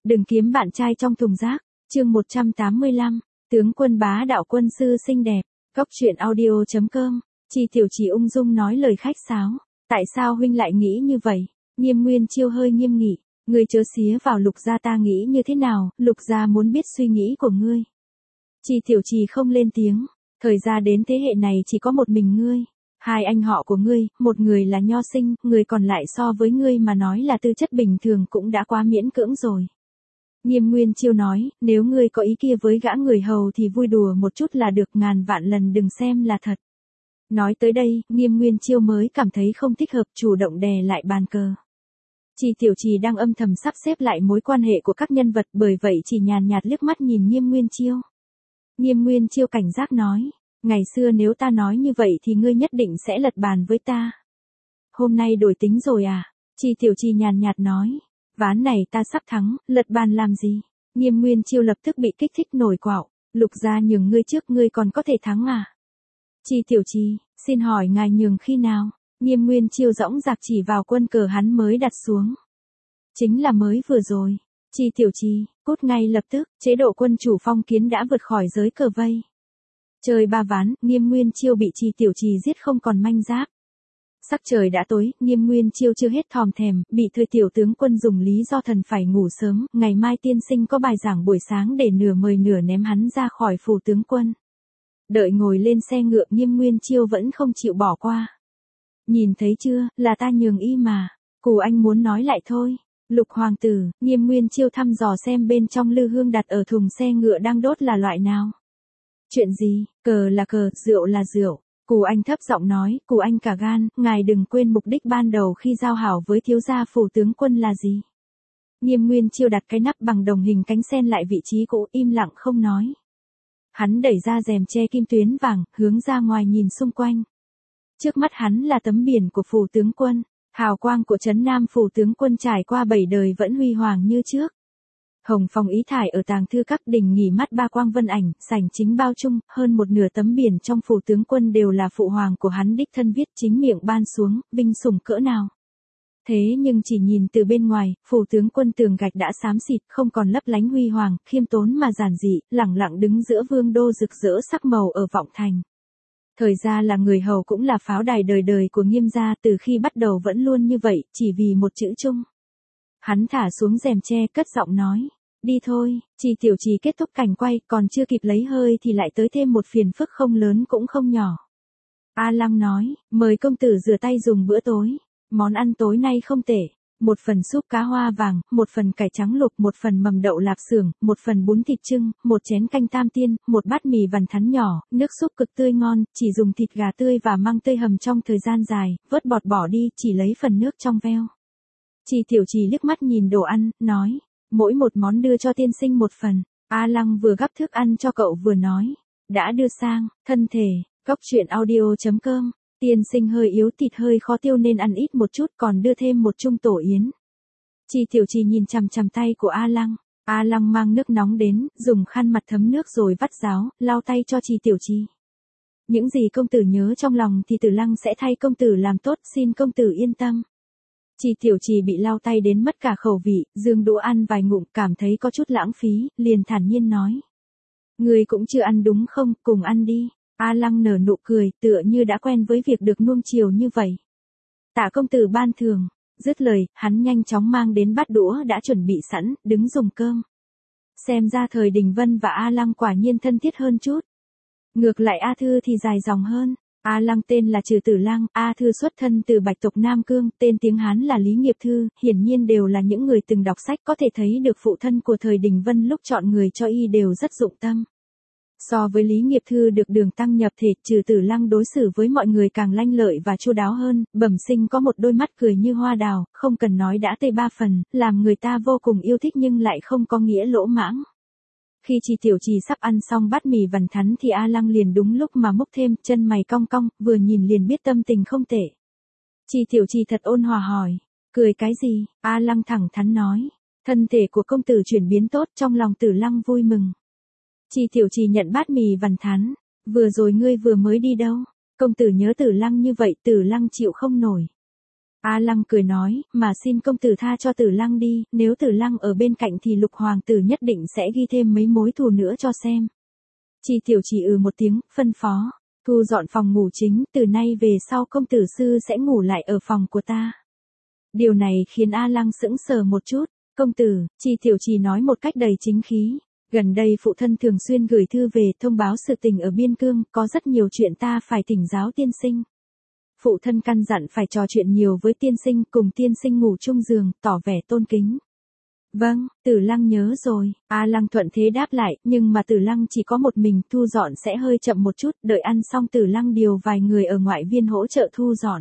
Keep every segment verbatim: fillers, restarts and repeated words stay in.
Đừng kiếm bạn trai trong thùng rác. Chương một trăm tám mươi lăm. Tướng quân bá đạo quân sư xinh đẹp. Góc truyện audio chấm com. Chi Tiểu Trì ung dung nói lời khách sáo. Tại sao huynh lại nghĩ như vậy? Nghiêm Nguyên Chiêu hơi nghiêm nghị. Ngươi chớ xía vào Lục gia, ta nghĩ như thế nào, Lục gia muốn biết suy nghĩ của ngươi. Chi Tiểu Trì không lên tiếng. Thời gia đến thế hệ này chỉ có một mình ngươi. Hai anh họ của ngươi, một người là nho sinh, người còn lại so với ngươi mà nói là tư chất bình thường cũng đã quá miễn cưỡng rồi. Nghiêm Nguyên Chiêu nói, nếu ngươi có ý kia với gã người hầu thì vui đùa một chút là được, ngàn vạn lần đừng xem là thật. Nói tới đây, Nghiêm Nguyên Chiêu mới cảm thấy không thích hợp, chủ động đè lại bàn cờ. Chi Tiểu Trì đang âm thầm sắp xếp lại mối quan hệ của các nhân vật, bởi vậy chỉ nhàn nhạt liếc mắt nhìn Nghiêm Nguyên Chiêu. Nghiêm Nguyên Chiêu cảnh giác nói, ngày xưa nếu ta nói như vậy thì ngươi nhất định sẽ lật bàn với ta. Hôm nay đổi tính rồi à? Chi Tiểu Trì nhàn nhạt nói, ván này ta sắp thắng, lật bàn làm gì? Nghiêm Nguyên Chiêu lập tức bị kích thích nổi quạo, Lục gia nhường ngươi trước, ngươi còn có thể thắng à? Chi Tiểu Trì, xin hỏi ngài nhường khi nào? Nghiêm Nguyên Chiêu dõng dạc chỉ vào quân cờ hắn mới đặt xuống. Chính là mới vừa rồi. Chi Tiểu Trì, cút ngay lập tức, chế độ quân chủ phong kiến đã vượt khỏi giới cờ vây. Chơi ba ván, Nghiêm Nguyên Chiêu bị Chi Tiểu Trì giết không còn manh giáp. Sắc trời đã tối, Nghiêm Nguyên Chiêu chưa hết thòm thèm, bị Thưa tiểu tướng quân dùng lý do thần phải ngủ sớm, ngày mai tiên sinh có bài giảng buổi sáng để nửa mời nửa ném hắn ra khỏi phủ tướng quân. Đợi ngồi lên xe ngựa, Nghiêm Nguyên Chiêu vẫn không chịu bỏ qua. Nhìn thấy chưa, là ta nhường y mà, cù anh muốn nói lại thôi. Lục hoàng tử, Nghiêm Nguyên Chiêu thăm dò xem bên trong lư hương đặt ở thùng xe ngựa đang đốt là loại nào. Chuyện gì, cờ là cờ, rượu là rượu. Cù anh thấp giọng nói, cù anh cả gan, ngài đừng quên mục đích ban đầu khi giao hảo với thiếu gia phủ tướng quân là gì. Nghiêm Nguyên Chiêu đặt cái nắp bằng đồng hình cánh sen lại vị trí cũ, im lặng không nói. Hắn đẩy ra rèm che kim tuyến vàng, hướng ra ngoài nhìn xung quanh. Trước mắt hắn là tấm biển của phủ tướng quân, hào quang của trấn Nam phủ tướng quân trải qua bảy đời vẫn huy hoàng như trước. Hồng phong ý thải ở tàng thư các, đình nghỉ mắt ba quang vân ảnh, sảnh chính bao chung, hơn một nửa tấm biển trong phủ tướng quân đều là phụ hoàng của hắn đích thân viết, chính miệng ban xuống, vinh sủng cỡ nào. Thế nhưng chỉ nhìn từ bên ngoài, phủ tướng quân tường gạch đã xám xịt, không còn lấp lánh huy hoàng, khiêm tốn mà giản dị, lẳng lặng đứng giữa vương đô rực rỡ sắc màu ở vọng thành. Thời gia là người hầu cũng là pháo đài đời đời của Nghiêm gia, từ khi bắt đầu vẫn luôn như vậy, chỉ vì một chữ chung. Hắn thả xuống rèm che, cất giọng nói, đi thôi. Chi Tiểu Trì kết thúc cảnh quay, còn chưa kịp lấy hơi thì lại tới thêm một phiền phức không lớn cũng không nhỏ. A Lăng nói, mời công tử rửa tay dùng bữa tối. Món ăn tối nay không tệ. Một phần súp cá hoa vàng, một phần cải trắng luộc, một phần mầm đậu lạp xưởng, một phần bún thịt trưng, một chén canh tam tiên, một bát mì vằn thắn nhỏ, nước súp cực tươi ngon, chỉ dùng thịt gà tươi và măng tươi hầm trong thời gian dài, vớt bọt bỏ đi, chỉ lấy phần nước trong veo. Chi Tiểu Trì liếc mắt nhìn đồ ăn, nói, mỗi một món đưa cho tiên sinh một phần. A Lăng vừa gắp thức ăn cho cậu vừa nói, đã đưa sang, thân thể. Góc truyện audio chấm com. Tiên sinh hơi yếu, thịt hơi khó tiêu nên ăn ít một chút, còn đưa thêm một chung tổ yến. Chi Tiểu Trì nhìn chằm chằm tay của A Lăng. A Lăng mang nước nóng đến, dùng khăn mặt thấm nước rồi vắt ráo, lau tay cho Chi Tiểu Trì. Những gì công tử nhớ trong lòng thì Tử Lăng sẽ thay công tử làm tốt, xin công tử yên tâm. Chi Tiểu Trì bị lau tay đến mất cả khẩu vị, dương đũa ăn vài ngụm, cảm thấy có chút lãng phí, liền thản nhiên nói. Người cũng chưa ăn đúng không, cùng ăn đi. A Lăng nở nụ cười, tựa như đã quen với việc được nuông chiều như vậy. Tạ công tử ban thường. Dứt lời, hắn nhanh chóng mang đến bát đũa đã chuẩn bị sẵn, đứng dùng cơm. Xem ra thời Đình Vân và A Lăng quả nhiên thân thiết hơn chút. Ngược lại A Thư thì dài dòng hơn. A Lăng tên là Trừ Tử Lăng, A Thư xuất thân từ Bạch tộc Nam Cương, tên tiếng Hán là Lý Nghiệp Thư, hiển nhiên đều là những người từng đọc sách, có thể thấy được phụ thân của thời Đình Vân lúc chọn người cho y đều rất dụng tâm. So với Lý Nghiệp Thư được Đường Tăng nhập thể, Trừ Tử Lăng đối xử với mọi người càng lanh lợi và chu đáo hơn, bẩm sinh có một đôi mắt cười như hoa đào, không cần nói đã tê ba phần, làm người ta vô cùng yêu thích nhưng lại không có nghĩa lỗ mãng. Khi Chi Tiểu Trì sắp ăn xong bát mì vằn thắn thì A Lăng liền đúng lúc mà múc thêm, chân mày cong cong, vừa nhìn liền biết tâm tình không tệ. Chi Tiểu Trì thật ôn hòa hỏi, cười cái gì? A Lăng thẳng thắn nói, thân thể của công tử chuyển biến tốt, trong lòng Tử Lăng vui mừng. Chi Tiểu Trì nhận bát mì vằn thắn, vừa rồi ngươi vừa mới đi đâu? Công tử nhớ Tử Lăng như vậy, Tử Lăng chịu không nổi. A Lăng cười nói, mà xin công tử tha cho Tử Lăng đi, nếu Tử Lăng ở bên cạnh thì Lục hoàng tử nhất định sẽ ghi thêm mấy mối thù nữa cho xem. Chi Tiểu Trì ừ một tiếng, phân phó, thu dọn phòng ngủ chính, từ nay về sau công tử sư sẽ ngủ lại ở phòng của ta. Điều này khiến A Lăng sững sờ một chút, công tử, Chi Tiểu Trì nói một cách đầy chính khí. Gần đây phụ thân thường xuyên gửi thư về thông báo sự tình ở biên cương, có rất nhiều chuyện ta phải thỉnh giáo tiên sinh. Phụ thân căn dặn phải trò chuyện nhiều với tiên sinh, cùng tiên sinh ngủ chung giường, tỏ vẻ tôn kính. Vâng, Tử Lăng nhớ rồi, A Lăng thuận thế đáp lại, nhưng mà Tử Lăng chỉ có một mình, thu dọn sẽ hơi chậm một chút, đợi ăn xong Tử Lăng điều vài người ở ngoại viên hỗ trợ thu dọn.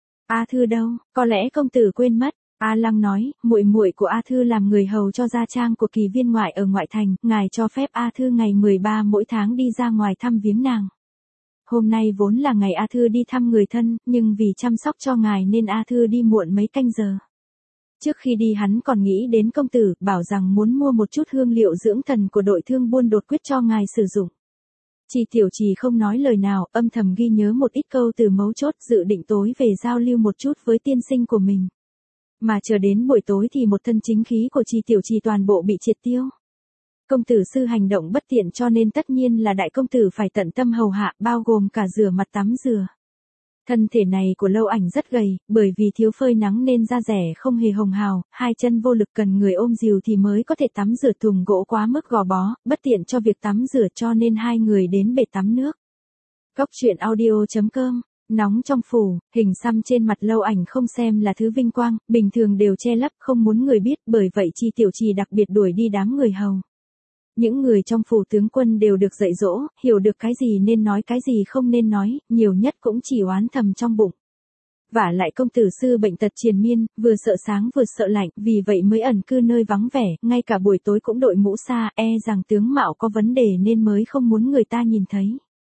A Thư đâu, có lẽ công tử quên mất. A Lăng nói, muội muội của A Thư làm người hầu cho gia trang của kỳ viên ngoại ở ngoại thành, ngài cho phép A Thư ngày mười ba mỗi tháng đi ra ngoài thăm viếng nàng. Hôm nay vốn là ngày A Thư đi thăm người thân, nhưng vì chăm sóc cho ngài nên A Thư đi muộn mấy canh giờ. Trước khi đi hắn còn nghĩ đến công tử, bảo rằng muốn mua một chút hương liệu dưỡng thần của đội thương buôn đột quyết cho ngài sử dụng. Chi Tiểu Trì không nói lời nào, âm thầm ghi nhớ một ít câu từ mấu chốt, dự định tối về giao lưu một chút với tiên sinh của mình. Mà chờ đến buổi tối thì một thân chính khí của Chi Tiểu Trì toàn bộ bị triệt tiêu. Công tử sư hành động bất tiện cho nên tất nhiên là đại công tử phải tận tâm hầu hạ, bao gồm cả rửa mặt tắm rửa. Thân thể này của Lâu Ảnh rất gầy, bởi vì thiếu phơi nắng nên da rẻ không hề hồng hào, hai chân vô lực cần người ôm dìu thì mới có thể tắm rửa, thùng gỗ quá mức gò bó, bất tiện cho việc tắm rửa cho nên hai người đến bể tắm nước. Góc truyện audio chấm com. Nóng trong phủ, hình xăm trên mặt Lâu Ảnh không xem là thứ vinh quang, bình thường đều che lấp không muốn người biết, bởi vậy Chi Tiểu Trì đặc biệt đuổi đi đám người hầu. Những người trong phủ tướng quân đều được dạy dỗ, hiểu được cái gì nên nói cái gì không nên nói, nhiều nhất cũng chỉ oán thầm trong bụng. Vả lại công tử sư bệnh tật triền miên, vừa sợ sáng vừa sợ lạnh, vì vậy mới ẩn cư nơi vắng vẻ, ngay cả buổi tối cũng đội mũ xa, e rằng tướng mạo có vấn đề nên mới không muốn người ta nhìn thấy.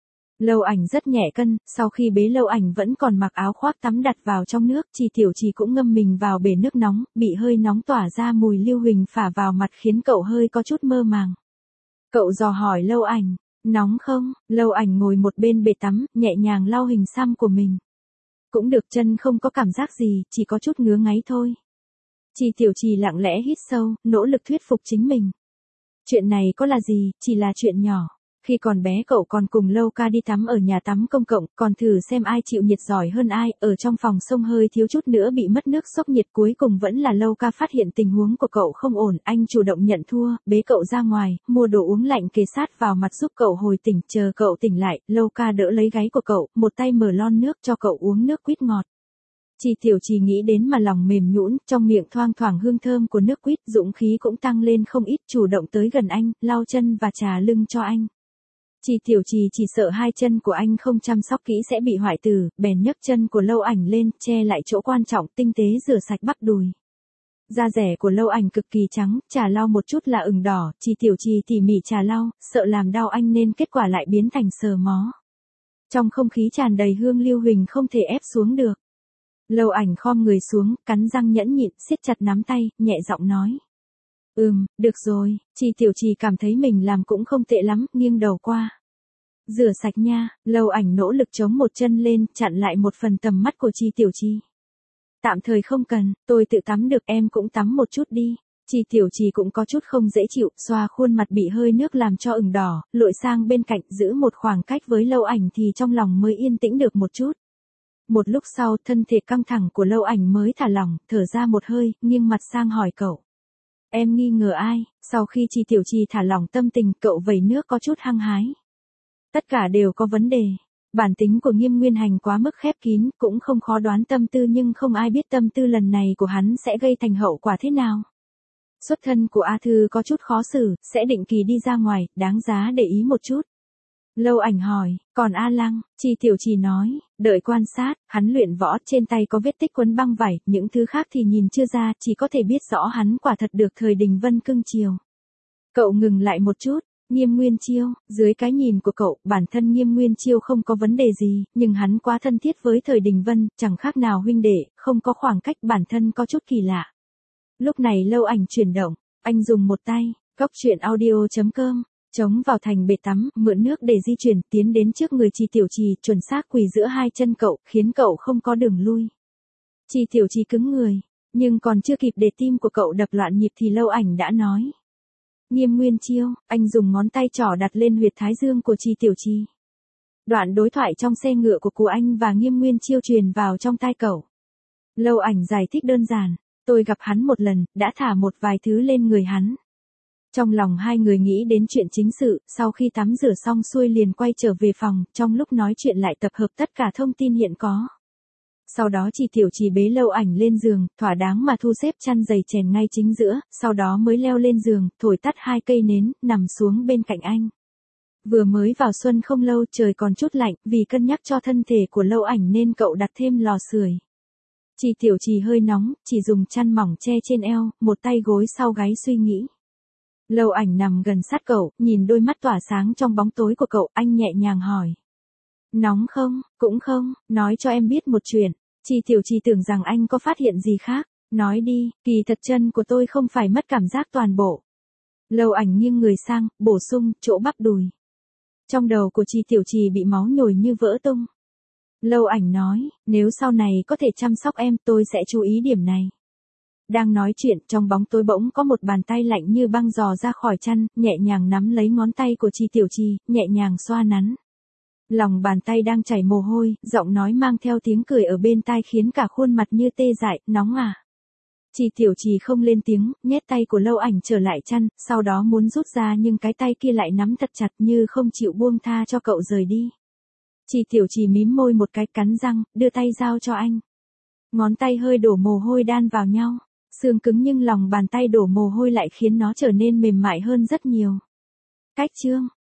Lâu Ảnh rất nhẹ cân, sau khi bế Lâu Ảnh vẫn còn mặc áo khoác tắm đặt vào trong nước, Chi Tiểu Trì cũng ngâm mình vào bể nước nóng, bị hơi nóng tỏa ra mùi lưu huỳnh phả vào mặt khiến cậu hơi có chút mơ màng. Cậu dò hỏi Lâu Ảnh, nóng không? Lâu Ảnh ngồi một bên bể tắm, nhẹ nhàng lau hình xăm của mình. Cũng được, chân không có cảm giác gì, chỉ có chút ngứa ngáy thôi. Chi Tiểu Trì lặng lẽ hít sâu, nỗ lực thuyết phục chính mình. Chuyện này có là gì, chỉ là chuyện nhỏ. Khi còn bé cậu còn cùng Lâu ca đi tắm ở nhà tắm công cộng, còn thử xem ai chịu nhiệt giỏi hơn ai, ở trong phòng sông hơi thiếu chút nữa bị mất nước sốc nhiệt, cuối cùng vẫn là Lâu ca phát hiện tình huống của cậu không ổn, anh chủ động nhận thua, bế cậu ra ngoài, mua đồ uống lạnh kề sát vào mặt giúp cậu hồi tỉnh, chờ cậu tỉnh lại, Lâu ca đỡ lấy gáy của cậu, một tay mở lon nước cho cậu uống nước quýt ngọt. Chi Tiểu Trì nghĩ đến mà lòng mềm nhũn, trong miệng thoang thoảng hương thơm của nước quýt, dũng khí cũng tăng lên không ít, chủ động tới gần anh, lau chân và trà lưng cho anh. Chi Tiểu Trì chỉ sợ hai chân của anh không chăm sóc kỹ sẽ bị hoại tử, bèn nhấc chân của Lâu Ảnh lên, che lại chỗ quan trọng, tinh tế rửa sạch bắp đùi. Da rẻ của Lâu Ảnh cực kỳ trắng, chà lau một chút là ửng đỏ, Chi Tiểu Trì tỉ mỉ chà lau, sợ làm đau anh nên kết quả lại biến thành sờ mó. Trong không khí tràn đầy hương lưu huỳnh không thể ép xuống được. Lâu Ảnh khom người xuống, cắn răng nhẫn nhịn, siết chặt nắm tay, nhẹ giọng nói. Ừm, được rồi, Chi Tiểu Trì cảm thấy mình làm cũng không tệ lắm, nghiêng đầu qua. Rửa sạch nha, Lâu Ảnh nỗ lực chống một chân lên, chặn lại một phần tầm mắt của Chi Tiểu Trì. Tạm thời không cần, tôi tự tắm được, em cũng tắm một chút đi. Chi Tiểu Trì cũng có chút không dễ chịu, xoa khuôn mặt bị hơi nước làm cho ửng đỏ, lội sang bên cạnh, giữ một khoảng cách với Lâu Ảnh thì trong lòng mới yên tĩnh được một chút. Một lúc sau, thân thể căng thẳng của Lâu Ảnh mới thả lỏng, thở ra một hơi, nghiêng mặt sang hỏi cậu. Em nghi ngờ ai? Sau khi Chi Tiểu Trì thả lỏng tâm tình, cậu vẩy nước có chút hăng hái. Tất cả đều có vấn đề. Bản tính của Nghiêm Nguyên Hành quá mức khép kín, cũng không khó đoán tâm tư, nhưng không ai biết tâm tư lần này của hắn sẽ gây thành hậu quả thế nào. Xuất thân của A Thư có chút khó xử, sẽ định kỳ đi ra ngoài, đáng giá để ý một chút. Lâu Ảnh hỏi, còn A Lăng? Chi Tiểu Trì nói, đợi quan sát, hắn luyện võ, trên tay có vết tích quấn băng vải, những thứ khác thì nhìn chưa ra, chỉ có thể biết rõ hắn quả thật được thời Đình Vân cưng chiều. Cậu ngừng lại một chút, Nghiêm Nguyên Chiêu, dưới cái nhìn của cậu, bản thân Nghiêm Nguyên Chiêu không có vấn đề gì, nhưng hắn quá thân thiết với thời Đình Vân, chẳng khác nào huynh đệ, không có khoảng cách, bản thân có chút kỳ lạ. Lúc này Lâu Ảnh chuyển động, anh dùng một tay, góc truyện audio chấm com. Chống vào thành bể tắm, mượn nước để di chuyển, tiến đến trước người Chi Tiểu Trì, chuẩn xác quỳ giữa hai chân cậu, khiến cậu không có đường lui. Chi Tiểu Trì cứng người, nhưng còn chưa kịp để tim của cậu đập loạn nhịp thì Lâu Ảnh đã nói. Nghiêm Nguyên Chiêu, anh dùng ngón tay trỏ đặt lên huyệt thái dương của Chi Tiểu Trì. Đoạn đối thoại trong xe ngựa của cụ anh và Nghiêm Nguyên Chiêu truyền vào trong tai cậu. Lâu Ảnh giải thích đơn giản, tôi gặp hắn một lần, đã thả một vài thứ lên người hắn. Trong lòng hai người nghĩ đến chuyện chính sự, sau khi tắm rửa xong xuôi liền quay trở về phòng, trong lúc nói chuyện lại tập hợp tất cả thông tin hiện có. Sau đó Chi Tiểu Trì bế Lâu Ảnh lên giường, thỏa đáng mà thu xếp chăn dày chèn ngay chính giữa, sau đó mới leo lên giường, thổi tắt hai cây nến, nằm xuống bên cạnh anh. Vừa mới vào xuân không lâu trời còn chút lạnh, vì cân nhắc cho thân thể của Lâu Ảnh nên cậu đặt thêm lò sưởi. Chi Tiểu Trì hơi nóng, chỉ dùng chăn mỏng che trên eo, một tay gối sau gáy suy nghĩ. Lâu Ảnh nằm gần sát cậu, nhìn đôi mắt tỏa sáng trong bóng tối của cậu, anh nhẹ nhàng hỏi. Nóng không? Cũng không, nói cho em biết một chuyện. Chi Tiểu Trì tưởng rằng anh có phát hiện gì khác. Nói đi, kỳ thật chân của tôi không phải mất cảm giác toàn bộ. Lâu Ảnh nghiêng người sang, bổ sung, chỗ bắp đùi. Trong đầu của Chi Tiểu Trì bị máu nhồi như vỡ tung. Lâu Ảnh nói, nếu sau này có thể chăm sóc em tôi sẽ chú ý điểm này. Đang nói chuyện trong bóng tối bỗng có một bàn tay lạnh như băng dò ra khỏi chăn, nhẹ nhàng nắm lấy ngón tay của Chi Tiểu Trì, nhẹ nhàng xoa nắn. Lòng bàn tay đang chảy mồ hôi, giọng nói mang theo tiếng cười ở bên tai khiến cả khuôn mặt như tê dại, nóng à. Chi Tiểu Trì không lên tiếng, nhét tay của Lâu Ảnh trở lại chăn, sau đó muốn rút ra nhưng cái tay kia lại nắm thật chặt như không chịu buông tha cho cậu rời đi. Chi Tiểu Trì mím môi một cái cắn răng, đưa tay giao cho anh. Ngón tay hơi đổ mồ hôi đan vào nhau, xương cứng nhưng lòng bàn tay đổ mồ hôi lại khiến nó trở nên mềm mại hơn rất nhiều. Cách chương